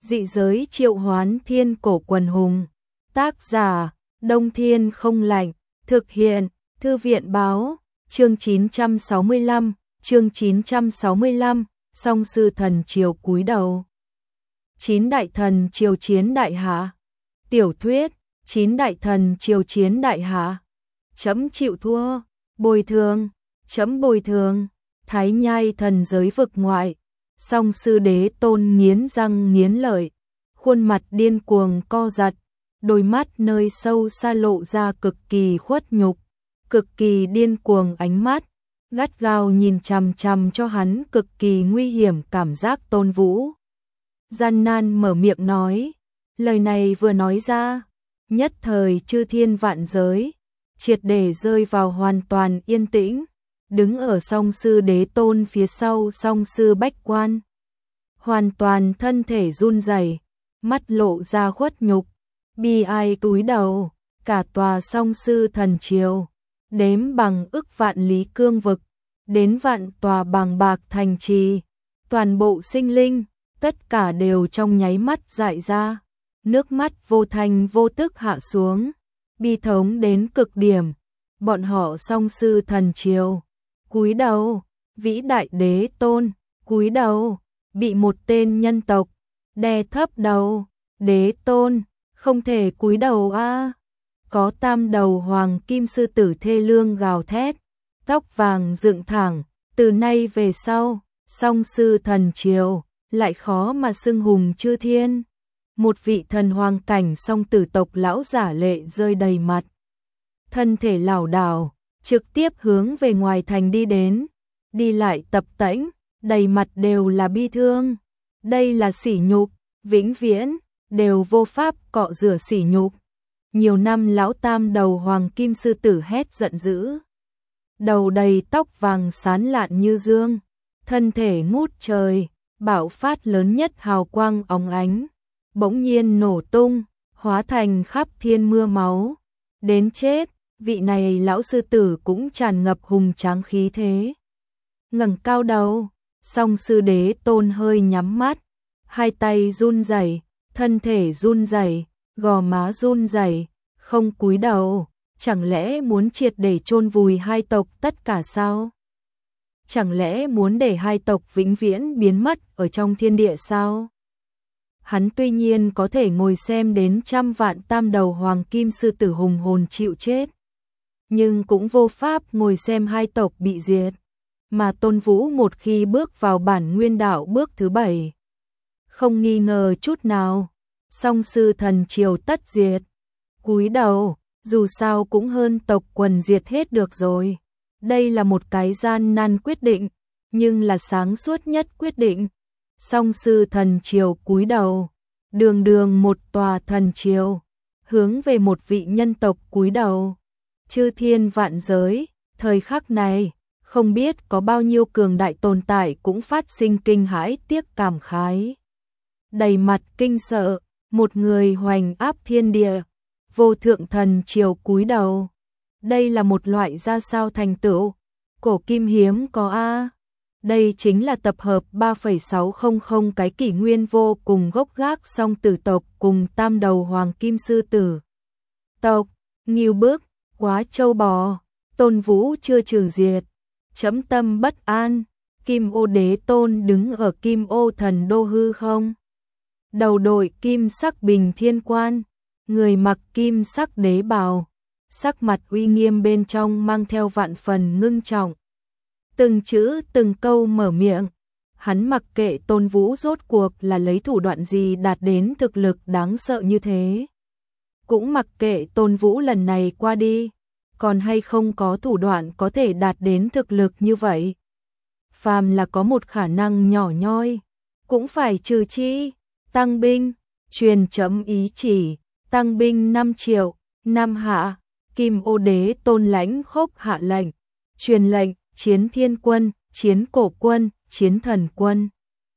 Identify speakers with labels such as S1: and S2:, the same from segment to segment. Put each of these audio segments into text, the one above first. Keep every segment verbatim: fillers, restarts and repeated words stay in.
S1: Dị giới triệu hoán thiên cổ quần hùng. Tác giả, Đông Thiên không lạnh. Thực hiện, Thư viện báo. Chương chín trăm sáu mươi lăm, chương chín trăm sáu mươi lăm, Song sư thần triều cúi đầu. Chín đại thần triều chiến đại hạ. Tiểu thuyết, chín đại thần triều chiến đại hạ. Chấm chịu thua, bồi thường, chấm bồi thường. Thái Nhai thần giới vực ngoại. Song sư đế tôn nghiến răng nghiến lợi, khuôn mặt điên cuồng co giật, đôi mắt nơi sâu xa lộ ra cực kỳ khuất nhục, cực kỳ điên cuồng ánh mắt, gắt gao nhìn chằm chằm cho hắn cực kỳ nguy hiểm cảm giác Tôn Vũ. Gian nan mở miệng nói, lời này vừa nói ra, nhất thời chư thiên vạn giới, triệt để rơi vào hoàn toàn yên tĩnh. Đứng ở song sư đế tôn phía sau song sư bách quan, hoàn toàn thân thể run rẩy, mắt lộ ra khuất nhục, bi ai cúi đầu. Cả tòa song sư thần triều, đếm bằng ức vạn lý cương vực, đến vạn tòa bằng bạc thành trì, toàn bộ sinh linh, tất cả đều trong nháy mắt dại ra, nước mắt vô thành vô tức hạ xuống, bi thống đến cực điểm. Bọn họ song sư thần triều cúi đầu, vĩ đại đế tôn, cúi đầu, bị một tên nhân tộc đè thấp đầu, đế tôn, không thể cúi đầu a. À. Có tam đầu hoàng kim sư tử thê lương gào thét, tóc vàng dựng thẳng, từ nay về sau, song sư thần triều, lại khó mà xưng hùng chư thiên. Một vị thần hoàng cảnh song tử tộc lão giả lệ rơi đầy mặt, thân thể lảo đảo, trực tiếp hướng về ngoài thành đi đến, đi lại tập tễnh, đầy mặt đều là bi thương. Đây là sỉ nhục, vĩnh viễn, đều vô pháp cọ rửa sỉ nhục. Nhiều năm lão tam đầu hoàng kim sư tử hét giận dữ. Đầu đầy tóc vàng sán lạn như dương, thân thể ngút trời, bạo phát lớn nhất hào quang óng ánh, bỗng nhiên nổ tung, hóa thành khắp thiên mưa máu. Đến chết, vị này lão sư tử cũng tràn ngập hùng tráng khí thế. Ngẩng cao đầu, song sư đế tôn hơi nhắm mắt, hai tay run rẩy, thân thể run rẩy, gò má run rẩy, không cúi đầu, chẳng lẽ muốn triệt để chôn vùi hai tộc tất cả sao? Chẳng lẽ muốn để hai tộc vĩnh viễn biến mất ở trong thiên địa sao? Hắn tuy nhiên có thể ngồi xem đến trăm vạn tam đầu hoàng kim sư tử hùng hồn chịu chết, nhưng cũng vô pháp ngồi xem hai tộc bị diệt. Mà Tôn Vũ một khi bước vào bản nguyên đạo bước thứ bảy, không nghi ngờ chút nào, song sư thần triều tất diệt. Cúi đầu, dù sao cũng hơn tộc quần diệt hết được rồi. Đây là một cái gian nan quyết định, nhưng là sáng suốt nhất quyết định. Song sư thần triều cúi đầu, đường đường một tòa thần triều, hướng về một vị nhân tộc cúi đầu. Chư thiên vạn giới, thời khắc này, không biết có bao nhiêu cường đại tồn tại cũng phát sinh kinh hãi tiếc cảm khái. Đầy mặt kinh sợ, một người hoành áp thiên địa, vô thượng thần triều cúi đầu. Đây là một loại ra sao thành tựu, cổ kim hiếm có a. Đây chính là tập hợp ba phẩy sáu không không cái kỷ nguyên vô cùng gốc gác song tử tộc cùng tam đầu hoàng kim sư tử tộc, nghiêu bức, quá châu bò. Tôn Vũ chưa trừ diệt, chấm tâm bất an. Kim ô đế tôn đứng ở kim ô thần đô hư không, đầu đội kim sắc bình thiên quan, người mặc kim sắc đế bào, sắc mặt uy nghiêm bên trong mang theo vạn phần ngưng trọng. Từng chữ từng câu mở miệng, hắn mặc kệ Tôn Vũ rốt cuộc là lấy thủ đoạn gì đạt đến thực lực đáng sợ như thế, cũng mặc kệ Tôn Vũ lần này qua đi, còn hay không có thủ đoạn có thể đạt đến thực lực như vậy. Phàm là có một khả năng nhỏ nhoi, cũng phải trừ chi, tăng binh, truyền chấm ý chỉ, tăng binh năm triệu, năm hạ. Kim ô đế tôn lãnh khốc hạ lệnh, truyền lệnh, chiến thiên quân, chiến cổ quân, chiến thần quân.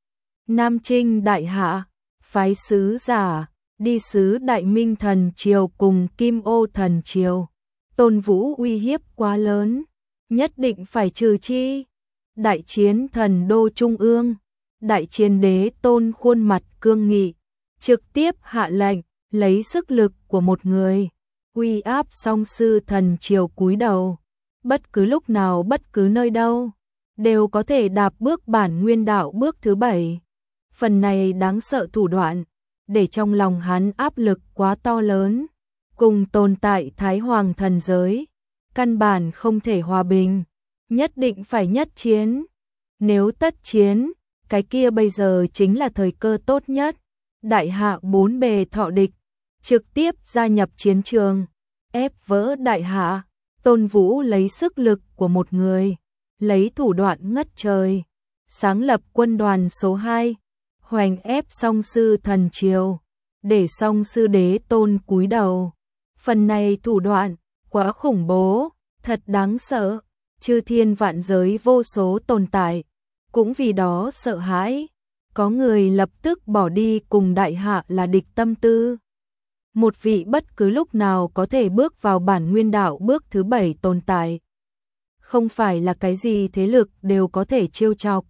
S1: Nam Trinh đại hạ, phái sứ giả, đi sứ đại minh thần triều cùng kim ô thần triều. Tôn Vũ uy hiếp quá lớn, nhất định phải trừ chi. Đại chiến thần đô trung ương, đại chiến đế tôn khuôn mặt cương nghị, trực tiếp hạ lệnh, lấy sức lực của một người, uy áp song sư thần triều cúi đầu, bất cứ lúc nào bất cứ nơi đâu, đều có thể đạp bước bản nguyên đạo bước thứ bảy. Phần này đáng sợ thủ đoạn, để trong lòng hắn áp lực quá to lớn, cùng tồn tại Thái Hoàng thần giới, căn bản không thể hòa bình, nhất định phải nhất chiến. Nếu tất chiến, cái kia bây giờ chính là thời cơ tốt nhất. Đại hạ bốn bề thọ địch, trực tiếp gia nhập chiến trường, ép vỡ đại hạ. Tôn Vũ lấy sức lực của một người, lấy thủ đoạn ngất trời, sáng lập quân đoàn số hai, hoành ép song sư thần triều, để song sư đế tôn cúi đầu. Phần này thủ đoạn quá khủng bố, thật đáng sợ, chư thiên vạn giới vô số tồn tại, cũng vì đó sợ hãi, có người lập tức bỏ đi cùng đại hạ là địch tâm tư. Một vị bất cứ lúc nào có thể bước vào bản nguyên đạo bước thứ bảy tồn tại, không phải là cái gì thế lực đều có thể trêu chọc.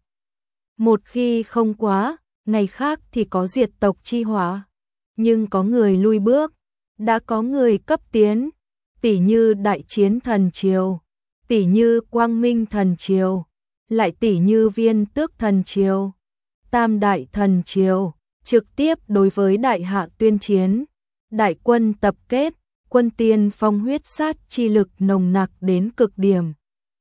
S1: Một khi không quá, ngày khác thì có diệt tộc chi hỏa, nhưng có người lui bước, đã có người cấp tiến, tỷ như đại chiến thần triều, tỷ như quang minh thần triều, lại tỷ như viên tước thần triều, tam đại thần triều, trực tiếp đối với đại hạ tuyên chiến. Đại quân tập kết, quân tiên phong huyết sát chi lực nồng nặc đến cực điểm,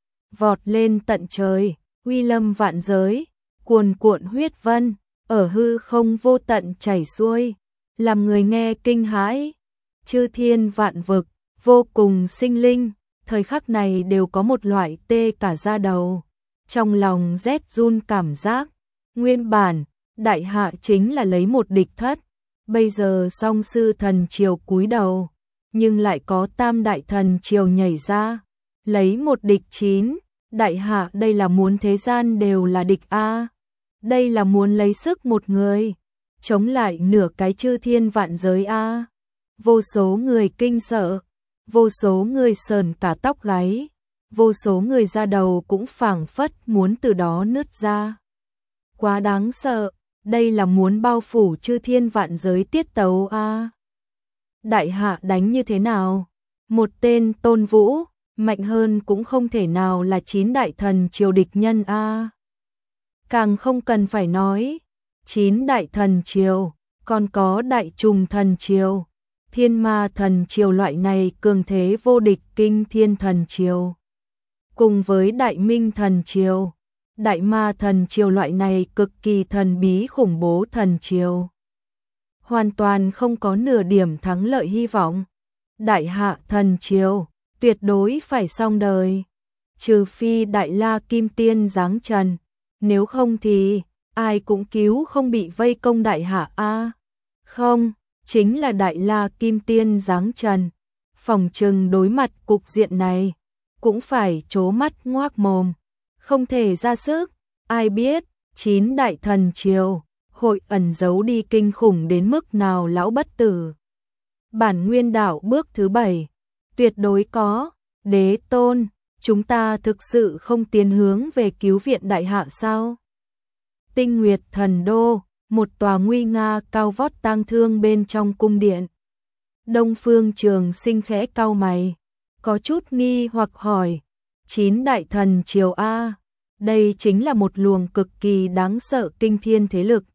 S1: vọt lên tận trời, uy lâm vạn giới, cuồn cuộn huyết vân, ở hư không vô tận chảy xuôi, làm người nghe kinh hãi. Chư thiên vạn vực, vô cùng sinh linh, thời khắc này đều có một loại tê cả da đầu, trong lòng rét run cảm giác. Nguyên bản, đại hạ chính là lấy một địch thất, bây giờ song sư thần triều cúi đầu, nhưng lại có tam đại thần triều nhảy ra, lấy một địch chín. Đại hạ đây là muốn thế gian đều là địch a, đây là muốn lấy sức một người chống lại nửa cái chư thiên vạn giới a. Vô số người kinh sợ, vô số người sờn cả tóc gáy, vô số người da đầu cũng phảng phất muốn từ đó nứt ra. Quá đáng sợ, đây là muốn bao phủ chư thiên vạn giới tiết tấu a. Đại hạ đánh như thế nào? Một tên Tôn Vũ, mạnh hơn cũng không thể nào là chín đại thần triều địch nhân a. Càng không cần phải nói, chín đại thần triều, còn có đại trùng thần triều, thiên ma thần triều loại này cường thế vô địch kinh thiên thần triều, cùng với đại minh thần triều, đại ma thần triều loại này cực kỳ thần bí khủng bố thần triều, hoàn toàn không có nửa điểm thắng lợi hy vọng. Đại hạ thần triều tuyệt đối phải xong đời, trừ phi đại la kim tiên giáng trần, nếu không thì ai cũng cứu không bị vây công đại hạ a. Không, chính là đại la kim tiên giáng trần, phòng trừng đối mặt cục diện này cũng phải trố mắt ngoác mồm, không thể ra sức. Ai biết chín đại thần triều hội ẩn giấu đi kinh khủng đến mức nào lão bất tử. Bản nguyên đạo bước thứ bảy, tuyệt đối có. Đế tôn, chúng ta thực sự không tiến hướng về cứu viện đại hạ sao? Tinh Nguyệt thần đô, một tòa nguy nga cao vót tang thương bên trong cung điện. Đông Phương Trường Sinh khẽ cau mày, có chút nghi hoặc hỏi, chín đại thần triều a, đây chính là một luồng cực kỳ đáng sợ kinh thiên thế lực.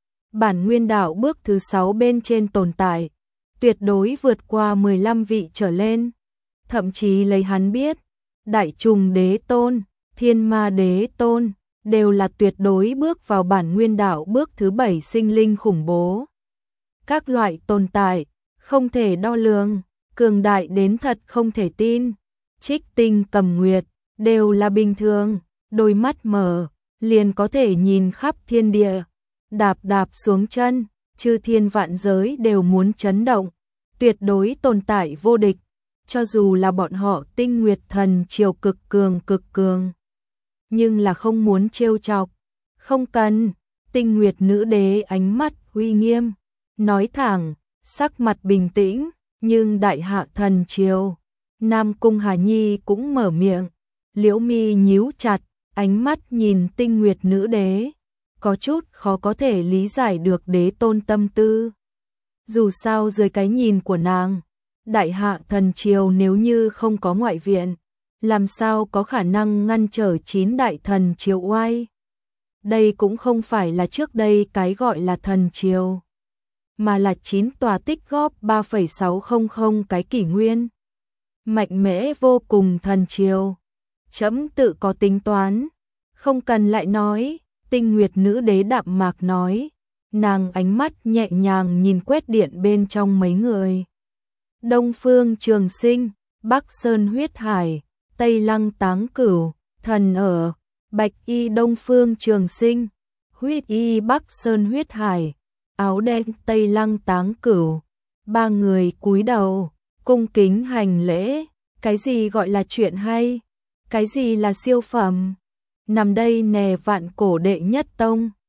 S1: Bản nguyên đạo bước thứ sáu bên trên tồn tại, tuyệt đối vượt qua mười lăm vị trở lên. Thậm chí lấy hắn biết, đại trùng đế tôn, thiên ma đế tôn, đều là tuyệt đối bước vào bản nguyên đạo bước thứ bảy sinh linh khủng bố. Các loại tồn tại, không thể đo lường, cường đại đến thật không thể tin. Trích Tinh Cầm Nguyệt, đều là bình thường, đôi mắt mở, liền có thể nhìn khắp thiên địa. Đạp đạp xuống chân, chư thiên vạn giới đều muốn chấn động, tuyệt đối tồn tại vô địch. Cho dù là bọn họ Tinh Nguyệt thần triều cực cường cực cường, nhưng là không muốn trêu chọc. Không cần. Tinh Nguyệt nữ đế ánh mắt uy nghiêm, nói thẳng, sắc mặt bình tĩnh, nhưng đại hạ thần triều, Nam Cung Hà Nhi cũng mở miệng, liễu mi nhíu chặt, ánh mắt nhìn Tinh Nguyệt nữ đế, có chút khó có thể lý giải được đế tôn tâm tư. Dù sao dưới cái nhìn của nàng, đại hạ thần triều nếu như không có ngoại viện, làm sao có khả năng ngăn trở chín đại thần triều oai. Đây cũng không phải là trước đây cái gọi là thần triều, mà là chín tòa tích góp ba phẩy sáu không không cái kỷ nguyên. Mạnh mẽ vô cùng thần triều. Trẫm tự có tính toán, không cần lại nói, Tinh Nguyệt nữ đế đạm mạc nói, nàng ánh mắt nhẹ nhàng nhìn quét điện bên trong mấy người. Đông Phương Trường Sinh, Bắc Sơn Huyết Hải, Tây Lăng Táng Cửu, thần ở, bạch y Đông Phương Trường Sinh, huyết y Bắc Sơn Huyết Hải, áo đen Tây Lăng Táng Cửu. Ba người cúi đầu, cung kính hành lễ. Cái gì gọi là chuyện hay? Cái gì là siêu phẩm? Nằm đây nè vạn cổ đệ nhất tông.